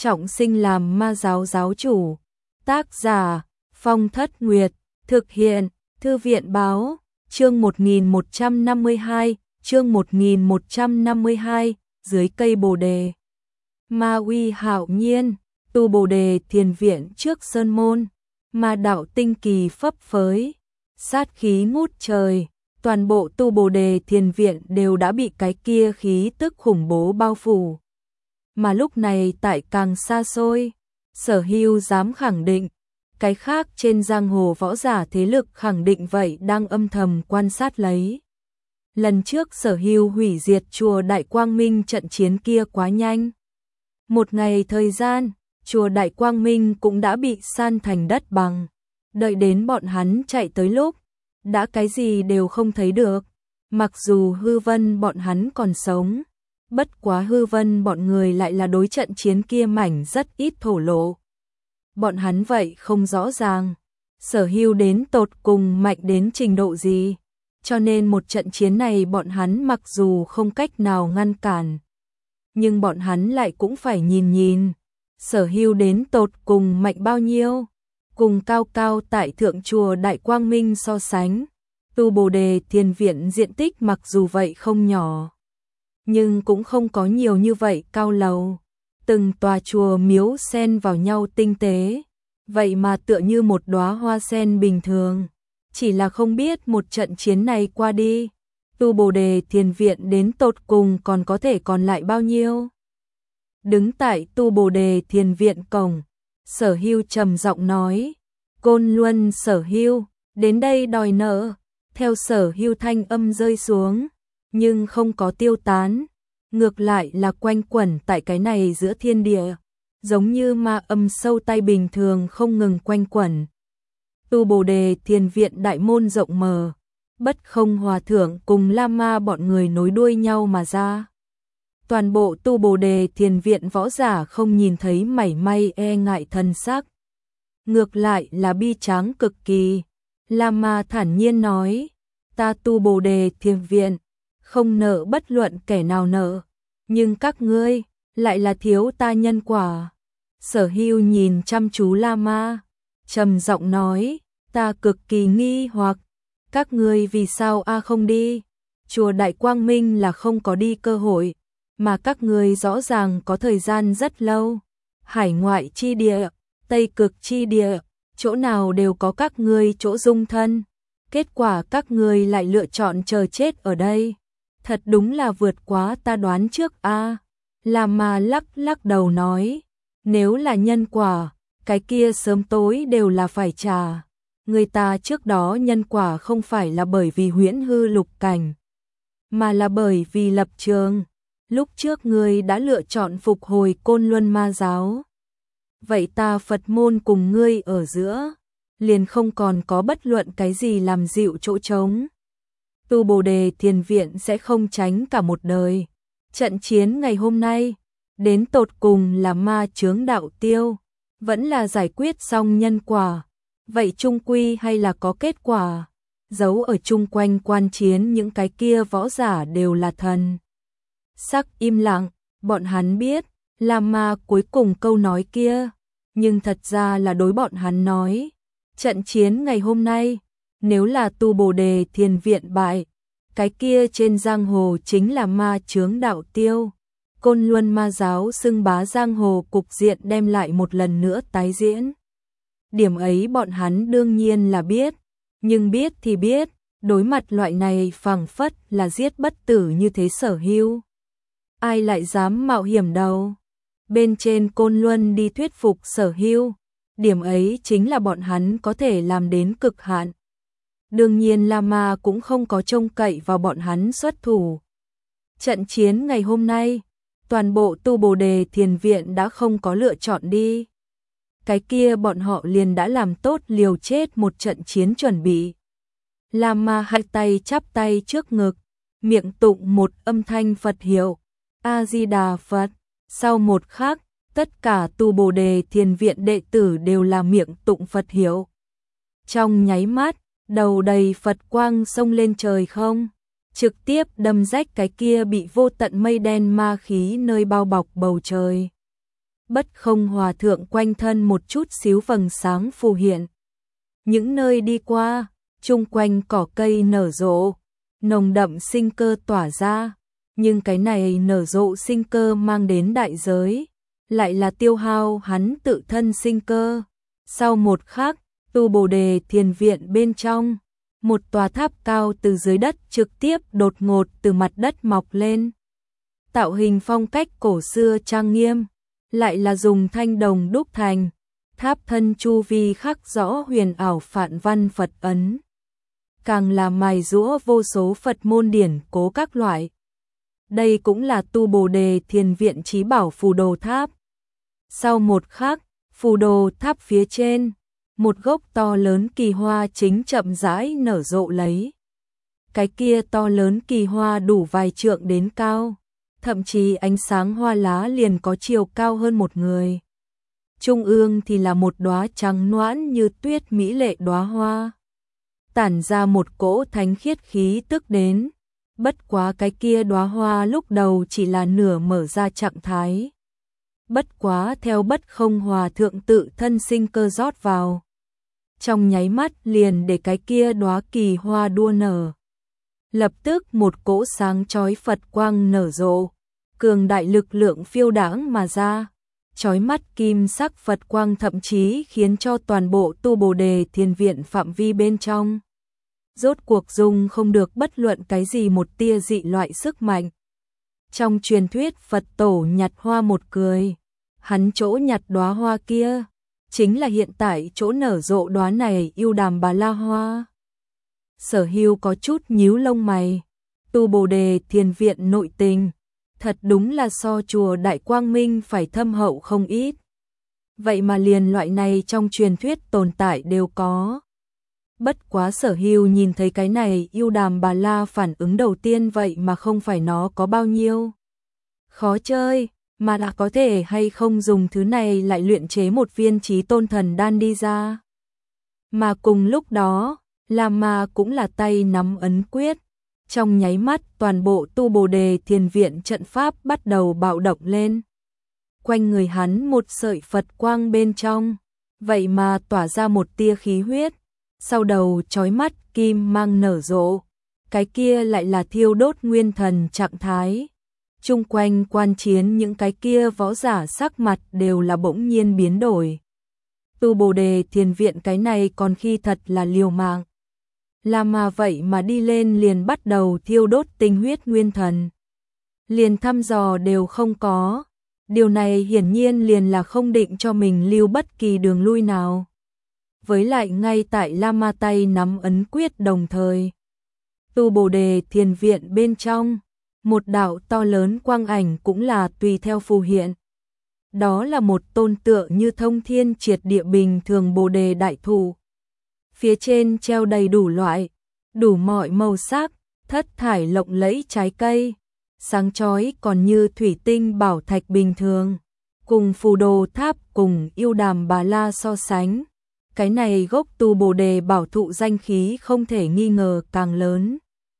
trọng sinh làm ma giáo giáo chủ. Tác giả Phong Thất Nguyệt, thực hiện Thư viện báo, chương 1152, chương 1152, dưới cây bồ đề. Ma uy hạo nhiên, tu bồ đề thiền viện trước sơn môn, ma đạo tinh kỳ phấp phới, sát khí ngút trời, toàn bộ tu bồ đề thiền viện đều đã bị cái kia khí tức khủng bố bao phủ. Mà lúc này tại càng xa xôi, Sở Hưu dám khẳng định, cái khác trên giang hồ võ giả thế lực khẳng định vậy đang âm thầm quan sát lấy. Lần trước Sở Hưu hủy diệt chùa Đại Quang Minh trận chiến kia quá nhanh. Một ngày thời gian, chùa Đại Quang Minh cũng đã bị san thành đất bằng. Đợi đến bọn hắn chạy tới lúc, đã cái gì đều không thấy được. Mặc dù Hư Vân bọn hắn còn sống, bất quá Hư Vân bọn người lại là đối trận chiến kia mảnh rất ít thổ lộ. Bọn hắn vậy không rõ ràng, Sở Hưu đến tột cùng mạnh đến trình độ gì, cho nên một trận chiến này bọn hắn mặc dù không cách nào ngăn cản, nhưng bọn hắn lại cũng phải nhìn nhìn, Sở Hưu đến tột cùng mạnh bao nhiêu, cùng cao cao tại thượng chùa Đại Quang Minh so sánh, tu bồ đề thiền viện diện tích mặc dù vậy không nhỏ, nhưng cũng không có nhiều như vậy cao lầu. Từng tòa chùa miếu xen vào nhau tinh tế, vậy mà tựa như một đóa hoa sen bình thường. Chỉ là không biết một trận chiến này qua đi, tu bồ đề thiền viện đến tột cùng còn có thể còn lại bao nhiêu. Đứng tại tu bồ đề thiền viện cổng, Sở Hưu trầm giọng nói, Côn Luân Sở Hưu, đến đây đòi nợ. Theo Sở Hưu thanh âm rơi xuống, nhưng không có tiêu tán. Ngược lại là quanh quẩn tại cái này giữa thiên địa, giống như ma âm sâu tay bình thường không ngừng quanh quẩn. Tu bồ đề thiền viện đại môn rộng mở, Bất Không Hòa Thượng cùng La Ma bọn người nối đuôi nhau mà ra. Toàn bộ tu bồ đề thiền viện võ giả không nhìn thấy mảy may e ngại thần sắc. Ngược lại là bi tráng cực kỳ. La Ma thản nhiên nói, ta tu bồ đề thiền viện, không nợ bất luận kẻ nào nợ, nhưng các ngươi lại là thiếu ta nhân quả. Sở Hưu nhìn chăm chú La Ma, trầm giọng nói, ta cực kỳ nghi hoặc, các ngươi vì sao không đi? Chùa Đại Quang Minh là không có đi cơ hội, mà các ngươi rõ ràng có thời gian rất lâu. Hải ngoại chi địa, Tây cực chi địa, chỗ nào đều có các ngươi chỗ dung thân. Kết quả các ngươi lại lựa chọn chờ chết ở đây. Thật đúng là vượt quá ta đoán trước a. La Ma lắc lắc đầu nói, nếu là nhân quả, cái kia sớm tối đều là phải trả. Người ta trước đó nhân quả không phải là bởi vì huyễn hư lục cảnh, mà là bởi vì lập trường. Lúc trước ngươi đã lựa chọn phục hồi Côn Luân ma giáo. Vậy ta Phật môn cùng ngươi ở giữa, liền không còn có bất luận cái gì làm dịu chỗ trống. Tu bồ đề thiền viện sẽ không tránh cả một đời. Trận chiến ngày hôm nay, đến tột cùng là ma chướng đạo tiêu, vẫn là giải quyết xong nhân quả. Vậy chung quy hay là có kết quả. Giấu ở chung quanh quan chiến những cái kia võ giả đều là thần. Sắc im lặng, bọn hắn biết, La Ma cuối cùng câu nói kia, nhưng thật ra là đối bọn hắn nói. Trận chiến ngày hôm nay, nếu là tu bồ đề thiền viện bại, cái kia trên giang hồ chính là ma chướng đạo tiêu. Côn Luân ma giáo xưng bá giang hồ cục diện đem lại một lần nữa tái diễn. Điểm ấy bọn hắn đương nhiên là biết, nhưng biết thì biết, đối mặt loại này phảng phất là giết bất tử như thế Sở Hưu. Ai lại dám mạo hiểm đâu. Bên trên Côn Luân đi thuyết phục Sở Hưu, điểm ấy chính là bọn hắn có thể làm đến cực hạn. Đương nhiên La Ma cũng không có trông cậy vào bọn hắn xuất thủ. Trận chiến ngày hôm nay, toàn bộ tu bồ đề thiền viện đã không có lựa chọn đi. Cái kia bọn họ liền đã làm tốt liều chết một trận chiến chuẩn bị. La Ma hai tay chắp tay trước ngực, miệng tụng một âm thanh Phật hiệu, A-di-đà Phật. Sau một khắc, tất cả tu bồ đề thiền viện đệ tử đều là miệng tụng Phật hiệu. Trong nháy mắt, đầu đầy Phật quang xông lên trời không, trực tiếp đâm rách cái kia bị vô tận mây đen ma khí nơi bao bọc bầu trời. Bất Không Hòa thượng quanh thân một chút xíu vầng sáng phù hiện. Những nơi đi qua, chung quanh cỏ cây nở rộ, nồng đậm sinh cơ tỏa ra, nhưng cái này nở rộ sinh cơ mang đến đại giới, lại là tiêu hao hắn tự thân sinh cơ. Sau một khắc, Tu Bồ Đề Thiền Viện bên trong, một tòa tháp cao từ dưới đất trực tiếp đột ngột từ mặt đất mọc lên. Tạo hình phong cách cổ xưa trang nghiêm, lại là dùng thanh đồng đúc thành, tháp thân chu vi khắc rõ huyền ảo phạn văn Phật ấn. Càng là mài giũa vô số Phật môn điển cố các loại. Đây cũng là Tu Bồ Đề Thiền Viện chí bảo phù đồ tháp. Sau một khắc, phù đồ tháp phía trên, một gốc to lớn kỳ hoa chính chậm rãi nở rộ lấy. Cái kia to lớn kỳ hoa đủ vài trượng đến cao, thậm chí ánh sáng hoa lá liền có chiều cao hơn một người. Trung ương thì là một đóa trắng noãn như tuyết mỹ lệ đóa hoa, tản ra một cỗ thánh khiết khí tức đến. Bất quá cái kia đóa hoa lúc đầu chỉ là nửa mở ra trạng thái. Bất quá theo Bất Không Hòa thượng tự thân sinh cơ rót vào, trong nháy mắt liền để cái kia đóa kỳ hoa đua nở. Lập tức một cỗ sáng chói Phật quang nở rộ, cường đại lực lượng phiêu đãng mà ra. Chói mắt kim sắc Phật quang thậm chí khiến cho toàn bộ Tu Bồ Đề Thiền Viện phạm vi bên trong rốt cuộc dùng không được bất luận cái gì một tia dị loại sức mạnh. Trong truyền thuyết Phật tổ nhặt hoa một cười, hắn chỗ nhặt đóa hoa kia chính là hiện tại chỗ nở rộ đóa này Yêu Đàm Bà La hoa. Sở Hưu có chút nhíu lông mày, Tu Bồ Đề Thiền Viện nội tình thật đúng là so chùa Đại Quang Minh phải thâm hậu không ít. Vậy mà liền loại này trong truyền thuyết tồn tại đều có. Bất quá Sở Hưu nhìn thấy cái này Yêu Đàm Bà La phản ứng đầu tiên vậy mà không phải nó có bao nhiêu khó chơi, mà đã có thể hay không dùng thứ này lại luyện chế một viên chí tôn thần đan đi ra. Mà cùng lúc đó, Lama cũng là tay nắm ấn quyết. Trong nháy mắt toàn bộ Tu Bồ Đề Thiền Viện trận pháp bắt đầu bạo động lên. Quanh người hắn một sợi Phật quang bên trong, vậy mà tỏa ra một tia khí huyết. Sau đầu chói mắt kim mang nở rộ, cái kia lại là thiêu đốt nguyên thần trạng thái. Chung quanh quan chiến những cái kia võ giả sắc mặt đều là bỗng nhiên biến đổi. Tu Bồ Đề Thiền Viện cái này còn khi thật là liều mạng. Mà vậy mà đi lên liền bắt đầu thiêu đốt tinh huyết nguyên thần. Liền thăm dò đều không có. Điều này hiển nhiên liền là không định cho mình lưu bất kỳ đường lui nào. Với lại ngay tại Lama tay nắm ấn quyết đồng thời, Tu Bồ Đề Thiền Viện bên trong, một đạo to lớn quang ảnh cũng là tùy theo phù hiện. Đó là một tôn tượng như thông thiên triệt địa bình thường Bồ Đề đại thụ. Phía trên treo đầy đủ loại, đủ mọi màu sắc, thất thải lộng lẫy trái cây, sáng chói còn như thủy tinh bảo thạch bình thường. Cùng phù đồ tháp cùng Yêu Đàm Bà La so sánh, cái này gốc Tu Bồ Đề bảo thụ danh khí không thể nghi ngờ càng lớn.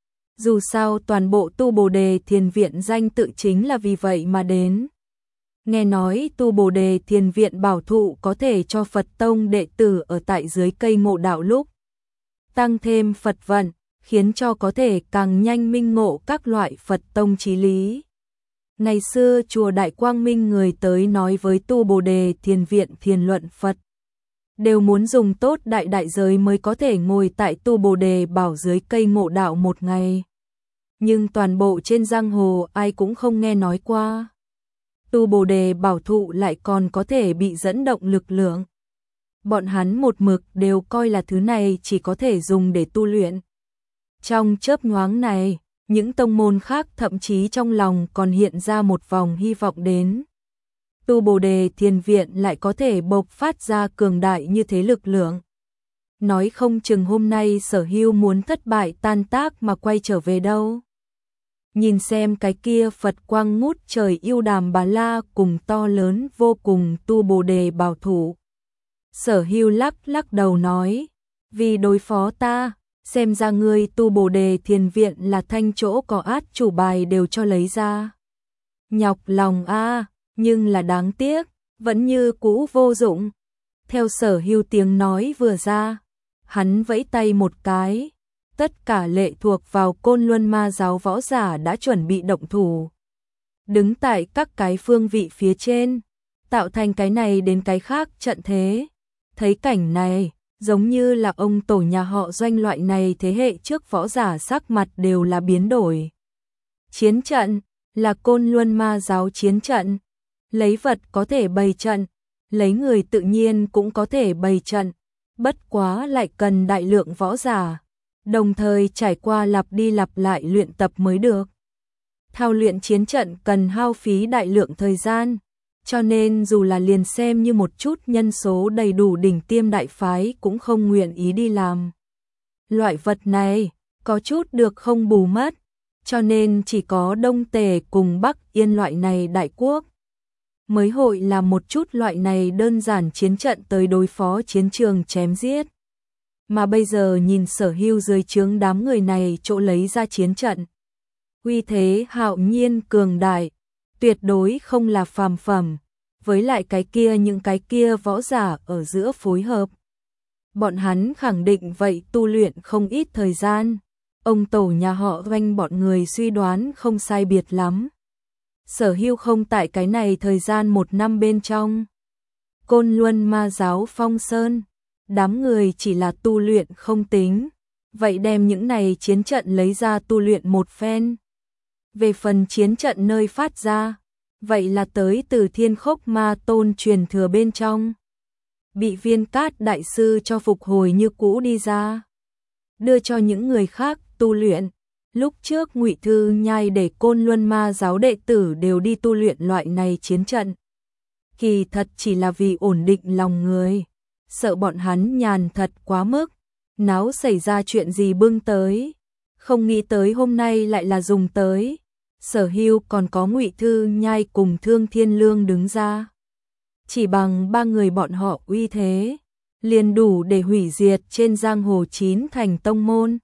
Dù sao toàn bộ Tu Bồ Đề Thiền Viện danh tự chính là vì vậy mà đến. Nghe nói Tu Bồ Đề Thiền Viện bảo thụ có thể cho Phật tông đệ tử ở tại dưới cây ngộ đạo lúc tăng thêm Phật vận, khiến cho có thể càng nhanh minh ngộ các loại Phật tông chí lý. Ngày xưa chùa Đại Quang Minh người tới nói với Tu Bồ Đề Thiền Viện thiền luận Phật, đều muốn dùng tốt đại giới mới có thể ngồi tại Tu Bồ Đề bảo dưới cây ngộ đạo một ngày. Nhưng toàn bộ trên giang hồ ai cũng không nghe nói qua. Tu Bồ Đề bảo thụ lại còn có thể bị dẫn động lực lượng. Bọn hắn một mực đều coi là thứ này chỉ có thể dùng để tu luyện. Trong chớp nhoáng này, những tông môn khác thậm chí trong lòng còn hiện ra một vòng hy vọng đến. Tu Bồ Đề Thiền Viện lại có thể bộc phát ra cường đại như thế lực lượng. Nói không chừng hôm nay Sở Hưu muốn thất bại tan tác mà quay trở về đâu. Nhìn xem cái kia Phật quang ngút trời Yêu Đàm Bà La cùng to lớn vô cùng Tu Bồ Đề bảo thủ. Sở Hưu lắc đầu nói, vì đối phó ta, xem ra ngươi Tu Bồ Đề Thiền Viện là thanh chỗ có át chủ bài đều cho lấy ra. Nhọc lòng a, nhưng là đáng tiếc, vẫn như cũ vô dụng. Theo Sở Hưu tiếng nói vừa ra, hắn vẫy tay một cái, tất cả lệ thuộc vào Côn Luân Ma giáo võ giả đã chuẩn bị động thủ. Đứng tại các cái phương vị phía trên, tạo thành cái này đến cái khác trận thế. Thấy cảnh này, giống như là ông tổ nhà họ Doanh loại này thế hệ trước võ giả sắc mặt đều là biến đổi. Chiến trận, là Côn Luân Ma giáo chiến trận. Lấy vật có thể bày trận, lấy người tự nhiên cũng có thể bày trận, bất quá lại cần đại lượng võ giả, đồng thời trải qua lặp đi lặp lại luyện tập mới được. Thao luyện chiến trận cần hao phí đại lượng thời gian, cho nên dù là liền xem như một chút nhân số đầy đủ đỉnh tiêm đại phái cũng không nguyện ý đi làm. Loại vật này, có chút được không bù mất, cho nên chỉ có Đông Tề cùng Bắc Yên loại này đại quốc mới hội là một chút loại này đơn giản chiến trận tới đối phó chiến trường chém giết. Mà bây giờ nhìn Sở Hưu dưới trướng đám người này chỗ lấy ra chiến trận. Uy thế hạo nhiên cường đại, tuyệt đối không là phàm phẩm, với lại những cái kia võ giả ở giữa phối hợp. Bọn hắn khẳng định vậy tu luyện không ít thời gian, ông tổ nhà họ Doanh bọn người suy đoán không sai biệt lắm. Sở Hưu không tại cái này thời gian 1 năm bên trong. Côn Luân Ma giáo Phong Sơn, đám người chỉ là tu luyện không tính, vậy đem những này chiến trận lấy ra tu luyện một phen. Về phần chiến trận nơi phát ra, vậy là tới từ Thiên Khốc Ma Tôn truyền thừa bên trong. Bị Viên Cát đại sư cho phục hồi như cũ đi ra, đưa cho những người khác tu luyện. Lúc trước Ngụy Thư Nhai để Côn Luân Ma giáo đệ tử đều đi tu luyện loại này chiến trận. Kỳ thật chỉ là vì ổn định lòng người, sợ bọn hắn nhàn thật quá mức, náo xảy ra chuyện gì bưng tới, không nghĩ tới hôm nay lại là dùng tới. Sở Hưu còn có Ngụy Thư Nhai cùng Thương Thiên Lương đứng ra. Chỉ bằng 3 người bọn họ uy thế, liền đủ để hủy diệt trên giang hồ 9 thành tông môn.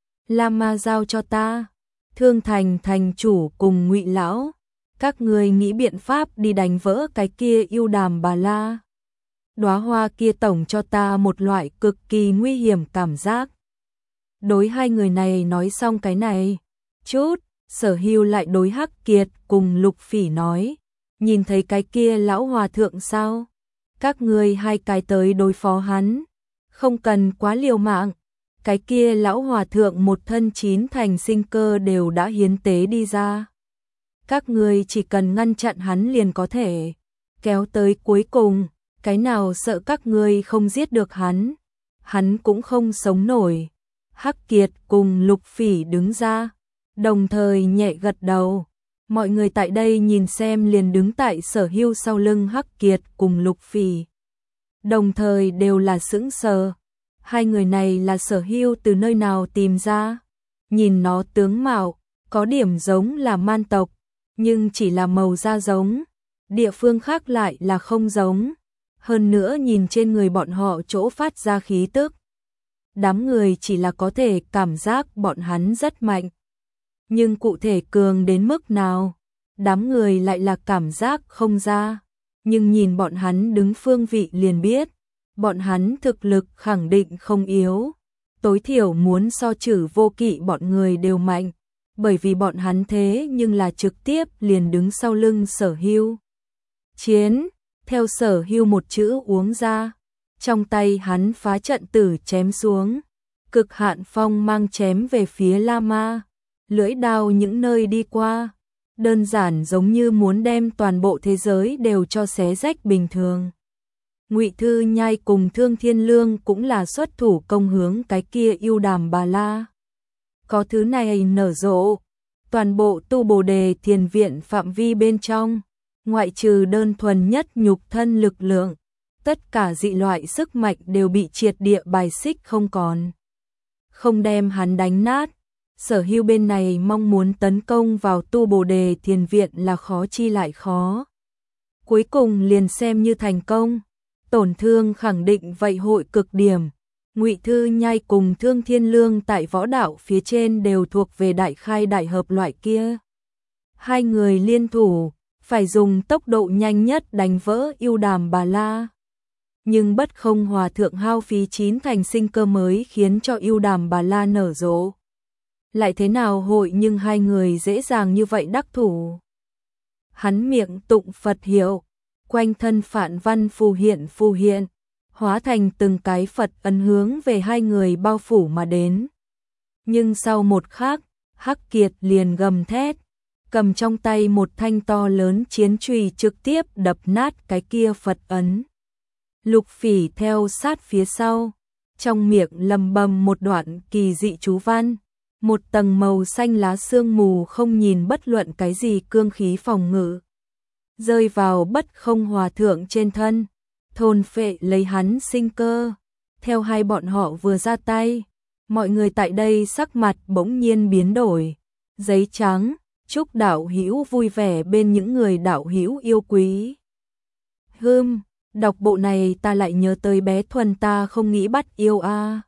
Lam Ma giao cho ta, Thương Thành thành chủ cùng Ngụy lão, các người nghĩ biện pháp đi đánh vỡ cái kia yêu đàm bà la. Đóa hoa kia tổng cho ta một loại cực kỳ nguy hiểm cảm giác. Đối hai người này nói xong cái này, chút, Sở Hưu lại đối Hắc Kiệt cùng Lục Phỉ nói, nhìn thấy cái kia lão hòa thượng sao? Các người hai cái tới đối phó hắn, không cần quá liều mạng. Cái kia lão hòa thượng một thân 9 thành sinh cơ đều đã hiến tế đi ra. Các người chỉ cần ngăn chặn hắn liền có thể kéo tới cuối cùng, cái nào sợ các người không giết được hắn cũng không sống nổi. Hắc Kiệt cùng Lục Phỉ đứng ra, đồng thời nhẹ gật đầu. Mọi người tại đây nhìn xem liền đứng tại Sở Hưu sau lưng Hắc Kiệt cùng Lục Phỉ. Đồng thời đều là sững sờ. Hai người này là Sở Hưu từ nơi nào tìm ra? Nhìn nó tướng mạo, có điểm giống là man tộc, nhưng chỉ là màu da giống, địa phương khác lại là không giống. Hơn nữa nhìn trên người bọn họ chỗ phát ra khí tức, đám người chỉ là có thể cảm giác bọn hắn rất mạnh. Nhưng cụ thể cường đến mức nào, đám người lại là cảm giác không ra. Nhưng nhìn bọn hắn đứng phương vị liền biết, bọn hắn thực lực khẳng định không yếu. Tối thiểu muốn so Trử Vô Kỵ bọn người đều mạnh, bởi vì bọn hắn thế nhưng là trực tiếp liền đứng sau lưng Sở Hưu. Chiến, theo Sở Hưu một chữ uống ra, trong tay hắn phá trận tử chém xuống, cực hạn phong mang chém về phía La Ma, lưỡi đao những nơi đi qua, đơn giản giống như muốn đem toàn bộ thế giới đều cho xé rách bình thường. Ngụy Thư Nhai cùng Thương Thiên Lương cũng là xuất thủ công hướng cái kia yêu đàm bà la. Có thứ này nở rộ, toàn bộ Tu Bồ Đề Thiền Viện phạm vi bên trong, ngoại trừ đơn thuần nhất nhục thân lực lượng, tất cả dị loại sức mạnh đều bị triệt địa bài xích không còn. Không đem hắn đánh nát, Sở Hưu bên này mong muốn tấn công vào Tu Bồ Đề Thiền Viện là khó chi lại khó. Cuối cùng liền xem như thành công, tổn thương khẳng định vậy hội cực điểm. Ngụy Thư Nhai cùng Thương Thiên Lương tại võ đạo phía trên đều thuộc về đại khai đại hợp loại kia. Hai người liên thủ, phải dùng tốc độ nhanh nhất đánh vỡ yêu đàm bà la. Nhưng Bất Không Hòa Thượng hao phí 9 thành sinh cơ mới khiến cho yêu đàm bà la nở rộ. Lại thế nào hội nhưng hai người dễ dàng như vậy đắc thủ. Hắn miệng tụng Phật hiệu, quanh thân phạn văn phù hiện, hóa thành từng cái Phật ấn hướng về hai người bao phủ mà đến. Nhưng sau một khắc, Hắc Kiệt liền gầm thét, cầm trong tay một thanh to lớn chiến chùy trực tiếp đập nát cái kia Phật ấn. Lục Phỉ theo sát phía sau, trong miệng lầm bầm một đoạn kỳ dị chú văn, một tầng màu xanh lá sương mù không nhìn bất luận cái gì cương khí phòng ngự, rơi vào Bất Không Hòa Thượng trên thân, thôn phệ lấy hắn sinh cơ. Theo hai bọn họ vừa ra tay, mọi người tại đây sắc mặt bỗng nhiên biến đổi. Giấy trắng, chúc đạo hữu vui vẻ bên những người đạo hữu yêu quý. Đọc bộ này ta lại nhớ tới bé Thuần ta không nghĩ bắt yêu a.